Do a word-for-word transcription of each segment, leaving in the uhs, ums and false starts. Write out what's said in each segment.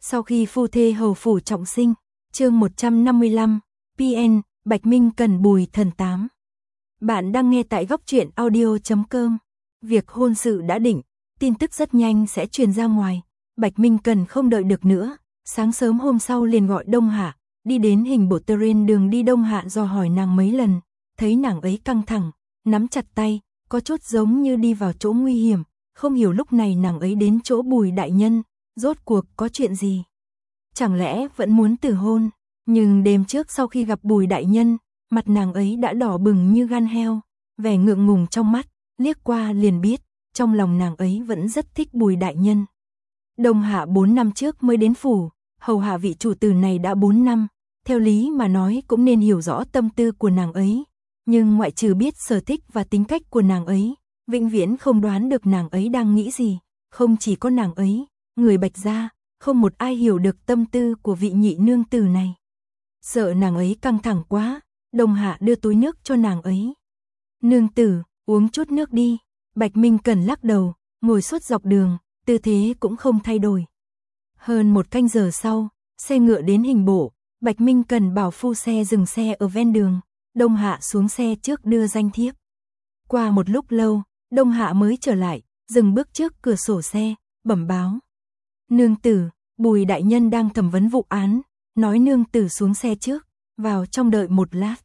Sau khi phu thê hầu phủ trọng sinh, chương một trăm năm mươi lăm, pê en, Bạch Minh Cần Bùi Thần tám. Bạn đang nghe tại góc truyện audio chấm com. Việc hôn sự đã định, tin tức rất nhanh sẽ truyền ra ngoài. Bạch Minh Cần không đợi được nữa, sáng sớm hôm sau liền gọi Đông Hạ, đi đến hình bộ terrain đường đi. Đông Hạ dò hỏi nàng mấy lần, thấy nàng ấy căng thẳng, nắm chặt tay, có chút giống như đi vào chỗ nguy hiểm, không hiểu lúc này nàng ấy đến chỗ Bùi đại nhân, rốt cuộc có chuyện gì? Chẳng lẽ vẫn muốn từ hôn? Nhưng đêm trước sau khi gặp Bùi đại nhân, mặt nàng ấy đã đỏ bừng như gan heo, vẻ ngượng ngùng trong mắt, liếc qua liền biết, trong lòng nàng ấy vẫn rất thích Bùi đại nhân. Đông Hạ bốn năm trước mới đến phủ, hầu hạ vị chủ tử này đã bốn năm, theo lý mà nói cũng nên hiểu rõ tâm tư của nàng ấy, nhưng ngoại trừ biết sở thích và tính cách của nàng ấy, vĩnh viễn không đoán được nàng ấy đang nghĩ gì. Không chỉ có nàng ấy, người Bạch gia, không một ai hiểu được tâm tư của vị nhị nương tử này. Sợ nàng ấy căng thẳng quá, Đông Hạ đưa túi nước cho nàng ấy. Nương tử, uống chút nước đi. Bạch Minh Cần lắc đầu, ngồi suốt dọc đường, tư thế cũng không thay đổi. Hơn một canh giờ sau, xe ngựa đến hình bộ, Bạch Minh Cần bảo phu xe dừng xe ở ven đường, Đông Hạ xuống xe trước đưa danh thiếp. Qua một lúc lâu, Đông Hạ mới trở lại, dừng bước trước cửa sổ xe, bẩm báo. Nương tử, Bùi đại nhân đang thẩm vấn vụ án, nói nương tử xuống xe trước, vào trong đợi một lát.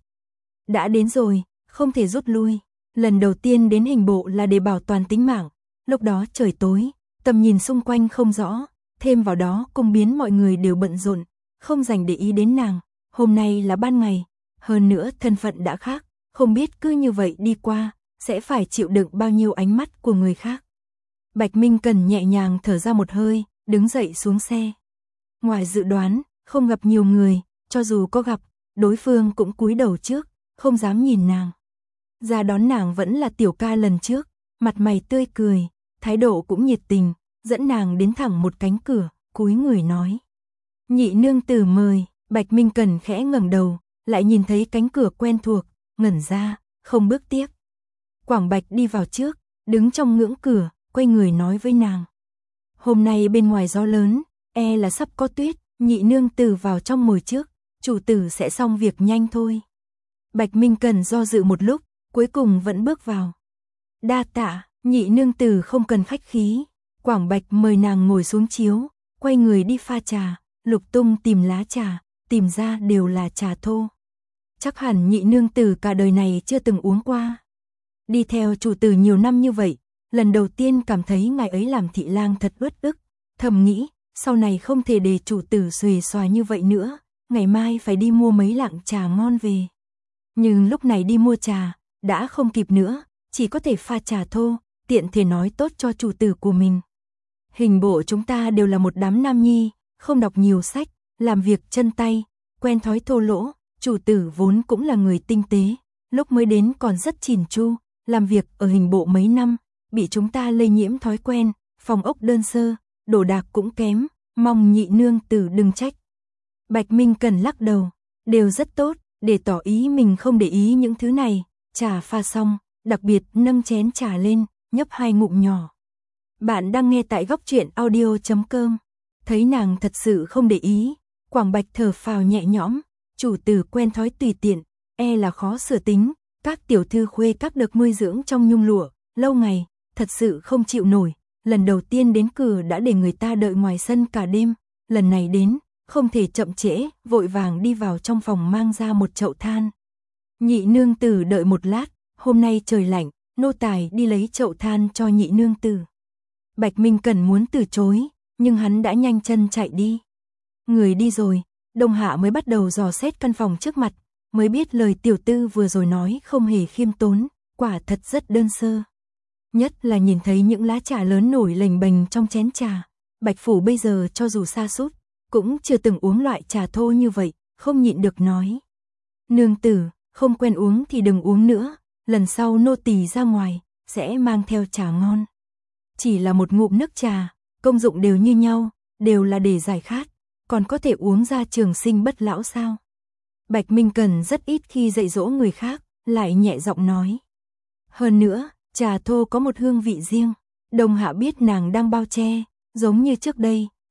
Đã đến rồi, không thể rút lui. Lần đầu tiên đến hình bộ là để bảo toàn tính mạng, lúc đó trời tối, tầm nhìn xung quanh không rõ, thêm vào đó cung biến mọi người đều bận rộn, không dành để ý đến nàng. Hôm nay là ban ngày, hơn nữa thân phận đã khác, không biết cứ như vậy đi qua, sẽ phải chịu đựng bao nhiêu ánh mắt của người khác. Bạch Minh Cần nhẹ nhàng thở ra một hơi, đứng dậy xuống xe. Ngoài dự đoán, không gặp nhiều người, cho dù có gặp, đối phương cũng cúi đầu trước, không dám nhìn nàng. Ra đón nàng vẫn là tiểu ca lần trước, mặt mày tươi cười, thái độ cũng nhiệt tình, dẫn nàng đến thẳng một cánh cửa, cúi người nói. Nhị nương tử mời. Bạch Minh Cần khẽ ngẩng đầu, lại nhìn thấy cánh cửa quen thuộc, ngẩn ra, không bước tiếp. Quảng Bạch đi vào trước, đứng trong ngưỡng cửa, quay người nói với nàng. Hôm nay bên ngoài gió lớn, e là sắp có tuyết, nhị nương tử vào trong ngồi trước, chủ tử sẽ xong việc nhanh thôi. Bạch Minh Cần do dự một lúc, cuối cùng vẫn bước vào. Đa tạ, nhị nương tử không cần khách khí. Quảng Bạch mời nàng ngồi xuống chiếu, quay người đi pha trà, lục tung tìm lá trà, tìm ra đều là trà thô. Chắc hẳn nhị nương tử cả đời này chưa từng uống qua. Đi theo chủ tử nhiều năm như vậy, lần đầu tiên cảm thấy ngài ấy làm thị lang thật uất ức, thầm nghĩ, sau này không thể để chủ tử xuề xòa như vậy nữa, ngày mai phải đi mua mấy lạng trà ngon về. Nhưng lúc này đi mua trà, đã không kịp nữa, chỉ có thể pha trà thô, tiện thể nói tốt cho chủ tử của mình. Hình bộ chúng ta đều là một đám nam nhi, không đọc nhiều sách, làm việc chân tay, quen thói thô lỗ, chủ tử vốn cũng là người tinh tế, lúc mới đến còn rất chỉn chu, làm việc ở hình bộ mấy năm, bị chúng ta lây nhiễm thói quen, phòng ốc đơn sơ, đồ đạc cũng kém, mong nhị nương tử đừng trách. Bạch Minh Cần lắc đầu, đều rất tốt, để tỏ ý mình không để ý những thứ này, trà pha xong, đặc biệt nâng chén trà lên, nhấp hai ngụm nhỏ. Bạn đang nghe tại góc truyện audio chấm com. Thấy nàng thật sự không để ý, Quảng Bạch thở phào nhẹ nhõm, chủ tử quen thói tùy tiện, e là khó sửa tính, các tiểu thư khuê các được nuôi dưỡng trong nhung lụa, lâu ngày, thật sự không chịu nổi, lần đầu tiên đến cửa đã để người ta đợi ngoài sân cả đêm, lần này đến, không thể chậm trễ, vội vàng đi vào trong phòng mang ra một chậu than. Nhị nương tử đợi một lát, hôm nay trời lạnh, nô tài đi lấy chậu than cho nhị nương tử. Bạch Minh Cần muốn từ chối, nhưng hắn đã nhanh chân chạy đi. Người đi rồi, Đông Hạ mới bắt đầu dò xét căn phòng trước mặt, mới biết lời tiểu tư vừa rồi nói không hề khiêm tốn, quả thật rất đơn sơ. Nhất là nhìn thấy những lá trà lớn nổi lềnh bềnh trong chén trà, Bạch Phủ bây giờ cho dù sa sút cũng chưa từng uống loại trà thô như vậy, không nhịn được nói. Nương tử, không quen uống thì đừng uống nữa, lần sau nô tỳ ra ngoài, sẽ mang theo trà ngon. Chỉ là một ngụm nước trà, công dụng đều như nhau, đều là để giải khát, còn có thể uống ra trường sinh bất lão sao? Bạch Minh Cần rất ít khi dạy dỗ người khác, lại nhẹ giọng nói. Hơn nữa, trà thô có một hương vị riêng, Đông Hạ biết nàng đang bao che, giống như trước đây,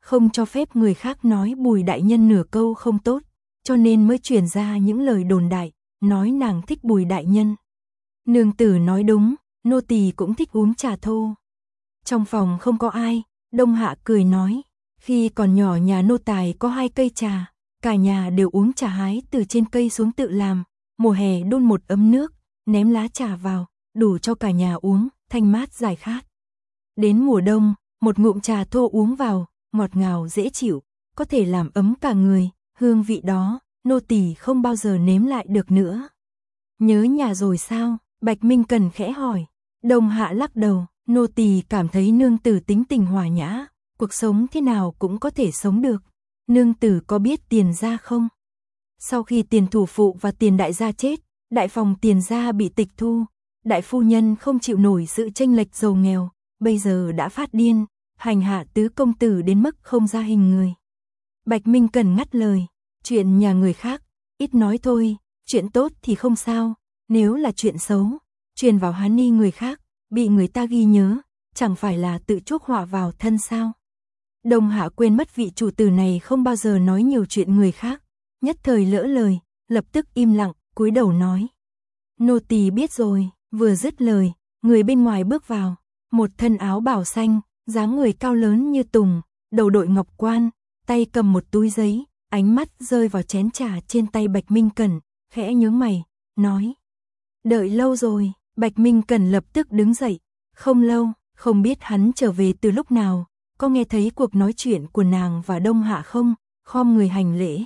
không cho phép người khác nói Bùi đại nhân nửa câu không tốt, cho nên mới truyền ra những lời đồn đại, nói nàng thích Bùi đại nhân. Nương tử nói đúng, nô tỳ cũng thích uống trà thô. Trong phòng không có ai, Đông Hạ cười nói, khi còn nhỏ nhà nô tài có hai cây trà, cả nhà đều uống trà hái từ trên cây xuống tự làm, mùa hè đun một ấm nước, ném lá trà vào, đủ cho cả nhà uống, thanh mát giải khát. Đến mùa đông, một ngụm trà thô uống vào, ngọt ngào dễ chịu, có thể làm ấm cả người, hương vị đó, nô tỳ không bao giờ nếm lại được nữa. Nhớ nhà rồi sao? Bạch Minh Cần khẽ hỏi. Đông Hạ lắc đầu, nô tỳ cảm thấy nương tử tính tình hòa nhã, cuộc sống thế nào cũng có thể sống được. Nương tử có biết Tiền gia không? Sau khi Tiền thủ phụ và Tiền đại gia chết, đại phòng Tiền gia bị tịch thu, đại phu nhân không chịu nổi sự chênh lệch giàu nghèo, bây giờ đã phát điên, hành hạ tứ công tử đến mức không ra hình người. Bạch Minh Cần ngắt lời, chuyện nhà người khác, ít nói thôi, chuyện tốt thì không sao, nếu là chuyện xấu, truyền vào hán ni người khác, bị người ta ghi nhớ, chẳng phải là tự chuốc họa vào thân sao? Đông Hạ quên mất vị chủ tử này không bao giờ nói nhiều chuyện người khác, nhất thời lỡ lời, lập tức im lặng, cúi đầu nói. Nô tỳ biết rồi, vừa dứt lời, người bên ngoài bước vào, một thân áo bào xanh, dáng người cao lớn như tùng, đầu đội ngọc quan, tay cầm một túi giấy, ánh mắt rơi vào chén trà trên tay Bạch Minh Cẩn, khẽ nhướng mày, nói. Đợi lâu rồi, Bạch Minh Cẩn lập tức đứng dậy, không lâu, không biết hắn trở về từ lúc nào, có nghe thấy cuộc nói chuyện của nàng và Đông Hạ không, khom người hành lễ.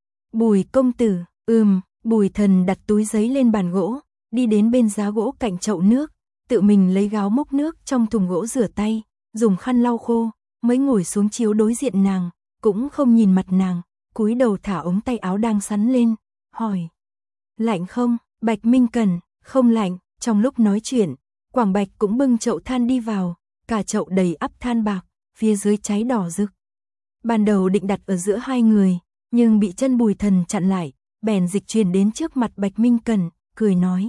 Bùi công tử, ừm, Bùi thần đặt túi giấy lên bàn gỗ, đi đến bên giá gỗ cạnh chậu nước, tự mình lấy gáo múc nước trong thùng gỗ rửa tay, dùng khăn lau khô, mới ngồi xuống chiếu đối diện nàng, cũng không nhìn mặt nàng, cúi đầu thả ống tay áo đang sắn lên, hỏi. Lạnh không? Bạch Minh Cẩn, không lạnh. Trong lúc nói chuyện, Quảng Bạch cũng bưng chậu than đi vào, cả chậu đầy ắp than bạc, phía dưới cháy đỏ rực. Ban đầu định đặt ở giữa hai người, nhưng bị chân Bùi thần chặn lại, bèn dịch chuyển đến trước mặt Bạch Minh Cẩn, cười nói.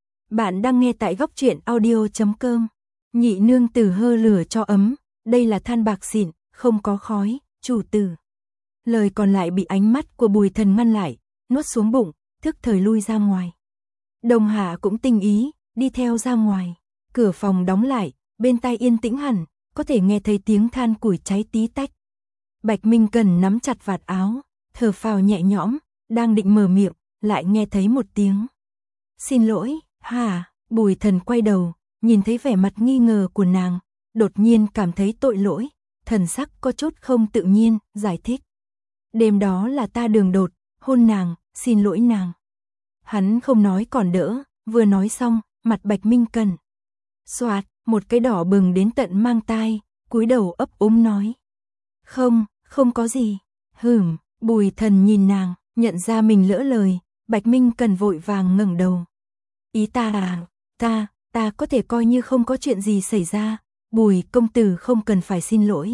Bạn đang nghe tại góc truyện audio chấm com. Nhị nương tử hơ lửa cho ấm, đây là than bạc xịn, không có khói, chủ tử. Lời còn lại bị ánh mắt của Bùi thần ngăn lại, nuốt xuống bụng, thức thời lui ra ngoài. Đông Hạ cũng tinh ý, đi theo ra ngoài, cửa phòng đóng lại, bên tai yên tĩnh hẳn, có thể nghe thấy tiếng than củi cháy tí tách. Bạch Minh Cần nắm chặt vạt áo, thở phào nhẹ nhõm, đang định mở miệng, lại nghe thấy một tiếng. Xin lỗi, hả? Bùi thần quay đầu, nhìn thấy vẻ mặt nghi ngờ của nàng, đột nhiên cảm thấy tội lỗi, thần sắc có chút không tự nhiên, giải thích. Đêm đó là ta đường đột, hôn nàng, xin lỗi nàng. Hắn không nói còn đỡ, vừa nói xong, mặt Bạch Minh Cần xoạt, một cái đỏ bừng đến tận mang tai, cúi đầu ấp úng nói. Không, không có gì. Hửm, Bùi thần nhìn nàng, nhận ra mình lỡ lời, Bạch Minh Cần vội vàng ngẩng đầu. Ý ta à, ta, ta có thể coi như không có chuyện gì xảy ra, Bùi công tử không cần phải xin lỗi.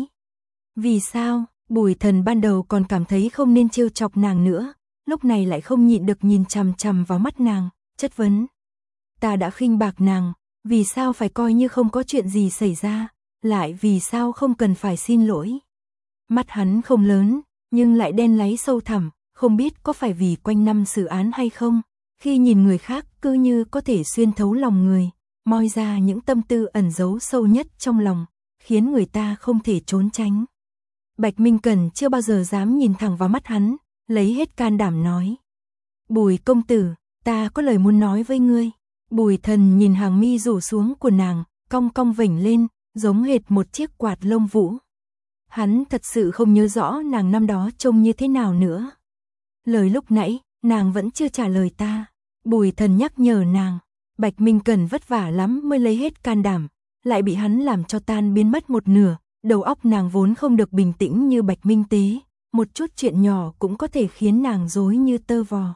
Vì sao? Bùi thần ban đầu còn cảm thấy không nên trêu chọc nàng nữa, lúc này lại không nhịn được nhìn chằm chằm vào mắt nàng, chất vấn. Ta đã khinh bạc nàng, vì sao phải coi như không có chuyện gì xảy ra, lại vì sao không cần phải xin lỗi. Mắt hắn không lớn, nhưng lại đen láy sâu thẳm, không biết có phải vì quanh năm xử án hay không, khi nhìn người khác cứ như có thể xuyên thấu lòng người, moi ra những tâm tư ẩn giấu sâu nhất trong lòng, khiến người ta không thể trốn tránh. Bạch Minh Cẩn chưa bao giờ dám nhìn thẳng vào mắt hắn, lấy hết can đảm nói. Bùi công tử, ta có lời muốn nói với ngươi. Bùi thần nhìn hàng mi rủ xuống của nàng, cong cong vểnh lên, giống hệt một chiếc quạt lông vũ. Hắn thật sự không nhớ rõ nàng năm đó trông như thế nào nữa. Lời lúc nãy, nàng vẫn chưa trả lời ta. Bùi thần nhắc nhở nàng, Bạch Minh Cẩn vất vả lắm mới lấy hết can đảm, lại bị hắn làm cho tan biến mất một nửa. Đầu óc nàng vốn không được bình tĩnh như Bạch Minh Tế, một chút chuyện nhỏ cũng có thể khiến nàng rối như tơ vò.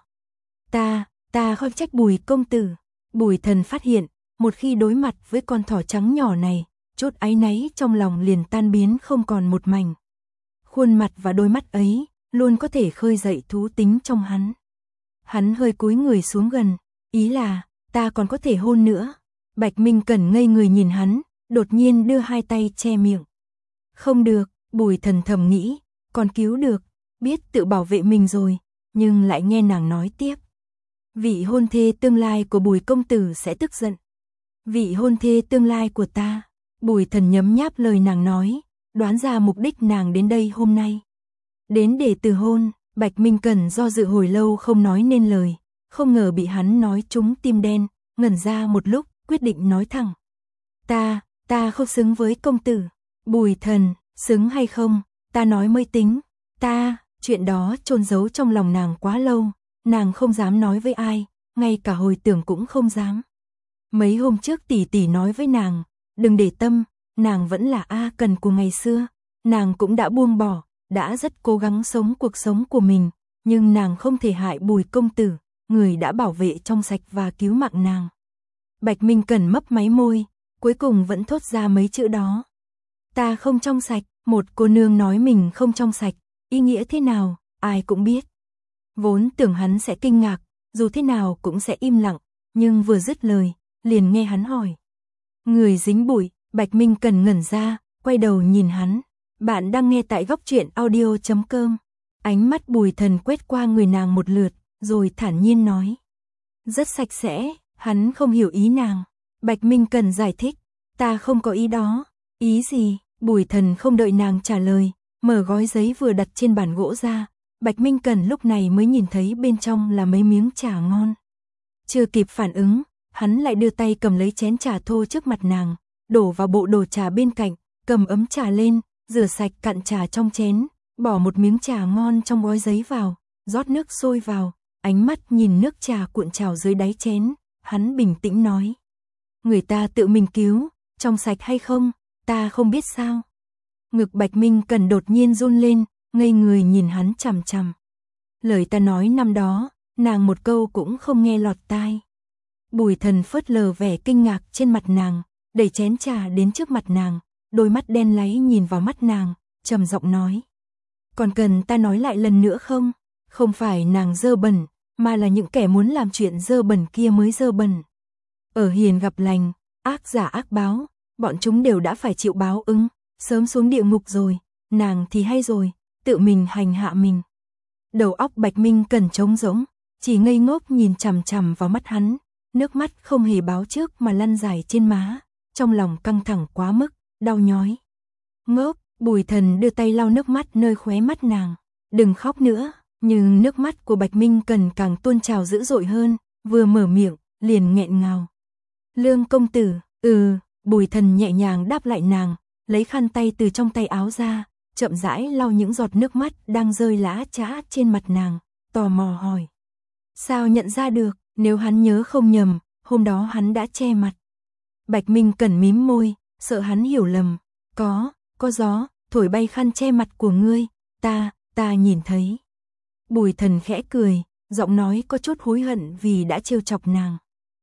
Ta, ta không trách Bùi công tử. Bùi thần phát hiện, một khi đối mặt với con thỏ trắng nhỏ này, chút áy náy trong lòng liền tan biến không còn một mảnh. Khuôn mặt và đôi mắt ấy, luôn có thể khơi dậy thú tính trong hắn. Hắn hơi cúi người xuống gần, ý là, ta còn có thể hôn nữa. Bạch Minh Cẩn ngây người nhìn hắn, đột nhiên đưa hai tay che miệng. Không được, Bùi Thần thầm nghĩ, còn cứu được, biết tự bảo vệ mình rồi, nhưng lại nghe nàng nói tiếp. Vị hôn thê tương lai của Bùi công tử sẽ tức giận. Vị hôn thê tương lai của ta. Bùi Thần nhấm nháp lời nàng nói, đoán ra mục đích nàng đến đây hôm nay. Đến để từ hôn. Bạch Minh Cẩn do dự hồi lâu không nói nên lời, không ngờ bị hắn nói trúng tim đen, ngẩn ra một lúc, quyết định nói thẳng. Ta, ta không xứng với công tử. Bùi Thần, xứng hay không, ta nói mới tính. Ta, chuyện đó chôn giấu trong lòng nàng quá lâu, nàng không dám nói với ai, ngay cả hồi tưởng cũng không dám. Mấy hôm trước tỷ tỷ nói với nàng, đừng để tâm, nàng vẫn là A Cần của ngày xưa, nàng cũng đã buông bỏ, đã rất cố gắng sống cuộc sống của mình, nhưng nàng không thể hại Bùi công tử, người đã bảo vệ trong sạch và cứu mạng nàng. Bạch Minh Cẩn mấp máy môi, cuối cùng vẫn thốt ra mấy chữ đó. Ta không trong sạch, một cô nương nói mình không trong sạch, ý nghĩa thế nào, ai cũng biết. Vốn tưởng hắn sẽ kinh ngạc, dù thế nào cũng sẽ im lặng, nhưng vừa dứt lời, liền nghe hắn hỏi. Người dính bụi, Bạch Minh Cẩn ngẩn ra, quay đầu nhìn hắn. Bạn đang nghe tại góc truyện audio chấm com. Ánh mắt Bùi Thần quét qua người nàng một lượt, rồi thản nhiên nói. Rất sạch sẽ, hắn không hiểu ý nàng. Bạch Minh Cẩn giải thích, ta không có ý đó. Ý gì? Bùi Thần không đợi nàng trả lời, mở gói giấy vừa đặt trên bàn gỗ ra. Bạch Minh Cẩn lúc này mới nhìn thấy bên trong là mấy miếng trà ngon. Chưa kịp phản ứng, hắn lại đưa tay cầm lấy chén trà thô trước mặt nàng, đổ vào bộ đồ trà bên cạnh, cầm ấm trà lên, rửa sạch cạn trà trong chén, bỏ một miếng trà ngon trong gói giấy vào, rót nước sôi vào, ánh mắt nhìn nước trà cuộn trào dưới đáy chén, hắn bình tĩnh nói. Người ta tự mình cứu, trong sạch hay không, ta không biết sao. Ngực Bạch Minh Cẩn đột nhiên run lên, ngây người nhìn hắn chằm chằm. Lời ta nói năm đó, nàng một câu cũng không nghe lọt tai. Bùi Thần phớt lờ vẻ kinh ngạc trên mặt nàng, đẩy chén trà đến trước mặt nàng, đôi mắt đen láy nhìn vào mắt nàng, trầm giọng nói. Còn cần ta nói lại lần nữa không? Không phải nàng dơ bẩn, mà là những kẻ muốn làm chuyện dơ bẩn kia mới dơ bẩn. Ở hiền gặp lành, ác giả ác báo, bọn chúng đều đã phải chịu báo ứng, sớm xuống địa ngục rồi, nàng thì hay rồi, tự mình hành hạ mình. Đầu óc Bạch Minh Cẩn trống rỗng, chỉ ngây ngốc nhìn chằm chằm vào mắt hắn, nước mắt không hề báo trước mà lăn dài trên má, trong lòng căng thẳng quá mức, đau nhói. Ngốc, Bùi Thần đưa tay lau nước mắt nơi khóe mắt nàng, đừng khóc nữa, nhưng nước mắt của Bạch Minh Cẩn càng tuôn trào dữ dội hơn, vừa mở miệng, liền nghẹn ngào. Lương công tử, ừ, Bùi Thần nhẹ nhàng đáp lại nàng, lấy khăn tay từ trong tay áo ra, chậm rãi lau những giọt nước mắt đang rơi lã chã trên mặt nàng, tò mò hỏi. Sao nhận ra được, nếu hắn nhớ không nhầm, hôm đó hắn đã che mặt. Bạch Minh Cẩn mím môi, sợ hắn hiểu lầm. Có, có gió, thổi bay khăn che mặt của ngươi, ta, ta nhìn thấy. Bùi Thần khẽ cười, giọng nói có chút hối hận vì đã trêu chọc nàng.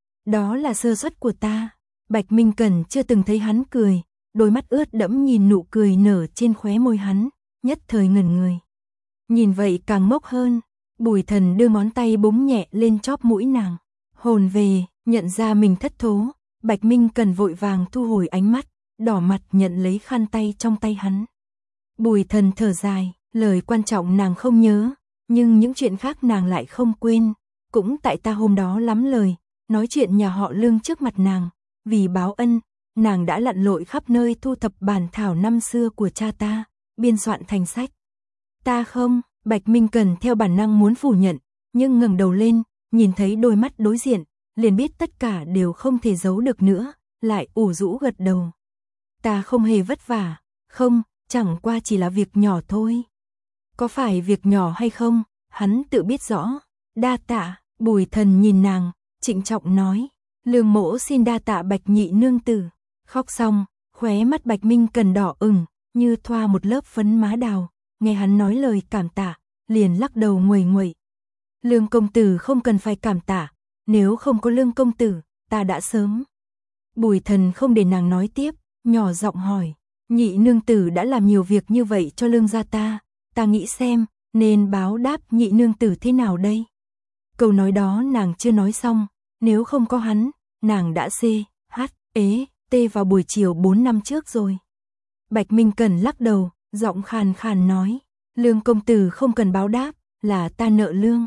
Đó là sơ suất của ta. Bạch Minh Cẩn chưa từng thấy hắn cười, đôi mắt ướt đẫm nhìn nụ cười nở trên khóe môi hắn, nhất thời ngẩn người. Nhìn vậy càng ngốc hơn, Bùi Thần đưa ngón tay búng nhẹ lên chóp mũi nàng. Hồn về, nhận ra mình thất thố, Bạch Minh Cẩn vội vàng thu hồi ánh mắt, đỏ mặt nhận lấy khăn tay trong tay hắn. Bùi Thần thở dài, lời quan trọng nàng không nhớ, nhưng những chuyện khác nàng lại không quên. Cũng tại ta hôm đó lắm lời, nói chuyện nhà họ Lương trước mặt nàng, vì báo ân, nàng đã lặn lội khắp nơi thu thập bản thảo năm xưa của cha ta, biên soạn thành sách. Ta không, Bạch Minh Cẩn theo bản năng muốn phủ nhận, nhưng ngẩng đầu lên, nhìn thấy đôi mắt đối diện, liền biết tất cả đều không thể giấu được nữa, lại ủ rũ gật đầu. Ta không hề vất vả, không, chẳng qua chỉ là việc nhỏ thôi. Có phải việc nhỏ hay không, hắn tự biết rõ. Đa tạ, Bùi Thần nhìn nàng, trịnh trọng nói. Lương mỗ xin đa tạ Bạch nhị nương tử. Khóc xong, khóe mắt Bạch Minh Cẩn đỏ ửng, như thoa một lớp phấn má đào, nghe hắn nói lời cảm tạ, liền lắc đầu nguầy nguậy. Lương công tử không cần phải cảm tạ, nếu không có Lương công tử, ta đã sớm. Bùi Thần không để nàng nói tiếp, nhỏ giọng hỏi, nhị nương tử đã làm nhiều việc như vậy cho Lương gia ta, ta nghĩ xem, nên báo đáp nhị nương tử thế nào đây? Câu nói đó nàng chưa nói xong, nếu không có hắn, nàng đã xê, hát, ế, tê vào buổi chiều bốn năm trước rồi. Bạch Minh Cẩn lắc đầu, giọng khàn khàn nói, Lương công tử không cần báo đáp, là ta nợ lương.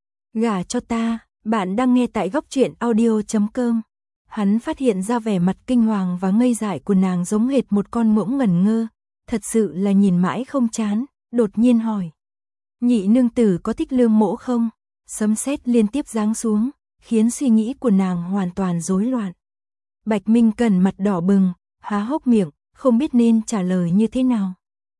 Gả cho ta. Bạn đang nghe tại góc truyện audio chấm com. Hắn phát hiện ra vẻ mặt kinh hoàng và ngây dại của nàng giống hệt một con ngỗng ngẩn ngơ, thật sự là nhìn mãi không chán, đột nhiên hỏi. Nhị nương tử có thích Lương mỗ không? Sấm sét liên tiếp giáng xuống, khiến suy nghĩ của nàng hoàn toàn rối loạn. Bạch Minh Cẩn mặt đỏ bừng, há hốc miệng, không biết nên trả lời như thế nào.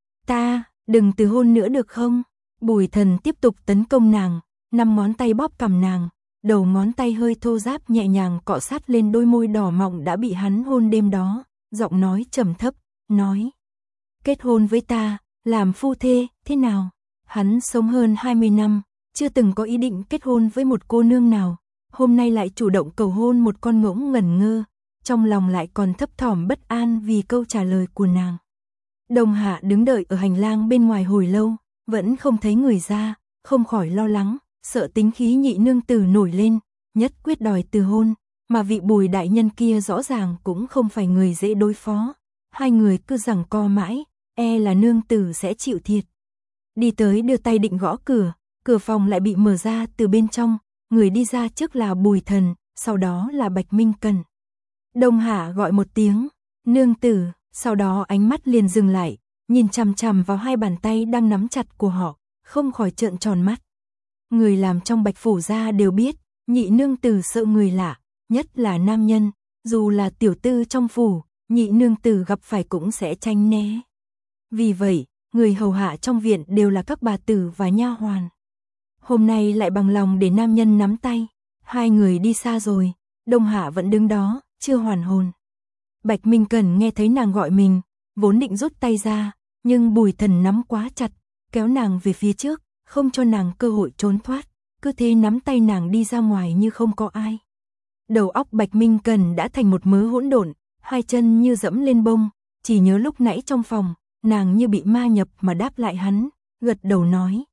Ta, đừng từ hôn nữa được không? Bùi Thần tiếp tục tấn công nàng, năm ngón tay bóp cằm nàng, đầu ngón tay hơi thô ráp nhẹ nhàng cọ sát lên đôi môi đỏ mọng đã bị hắn hôn đêm đó, giọng nói trầm thấp, nói. Kết hôn với ta, làm phu thê, thế nào? Hắn sống hơn hai mươi năm, chưa từng có ý định kết hôn với một cô nương nào, hôm nay lại chủ động cầu hôn một con ngỗng ngẩn ngơ, trong lòng lại còn thấp thỏm bất an vì câu trả lời của nàng. Đông Hạ đứng đợi ở hành lang bên ngoài hồi lâu, vẫn không thấy người ra, không khỏi lo lắng, sợ tính khí nhị nương tử nổi lên, nhất quyết đòi từ hôn, mà vị Bùi đại nhân kia rõ ràng cũng không phải người dễ đối phó. Hai người cứ giằng co mãi, e là nương tử sẽ chịu thiệt. Đi tới đưa tay định gõ cửa, cửa phòng lại bị mở ra từ bên trong, người đi ra trước là Bùi Thần, sau đó là Bạch Minh Cẩn. Đông Hạ gọi một tiếng, nương tử, sau đó ánh mắt liền dừng lại, nhìn chằm chằm vào hai bàn tay đang nắm chặt của họ, không khỏi trợn tròn mắt. Người làm trong Bạch phủ gia đều biết, nhị nương tử sợ người lạ, nhất là nam nhân, dù là tiểu tư trong phủ, nhị nương tử gặp phải cũng sẽ tránh né. Vì vậy, người hầu hạ trong viện đều là các bà tử và nha hoàn. Hôm nay lại bằng lòng để nam nhân nắm tay, hai người đi xa rồi, Đông Hạ vẫn đứng đó, chưa hoàn hồn. Bạch Minh Cẩn nghe thấy nàng gọi mình, vốn định rút tay ra, nhưng Bùi Thần nắm quá chặt, kéo nàng về phía trước, không cho nàng cơ hội trốn thoát, cứ thế nắm tay nàng đi ra ngoài như không có ai. Đầu óc Bạch Minh Cẩn đã thành một mớ hỗn độn, hai chân như dẫm lên bông, chỉ nhớ lúc nãy trong phòng, nàng như bị ma nhập mà đáp lại hắn, gật đầu nói.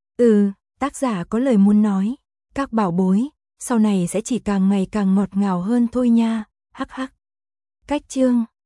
Ừ, tác giả có lời muốn nói, các bảo bối, sau này sẽ chỉ càng ngày càng ngọt ngào hơn thôi nha, hắc hắc. Cách chương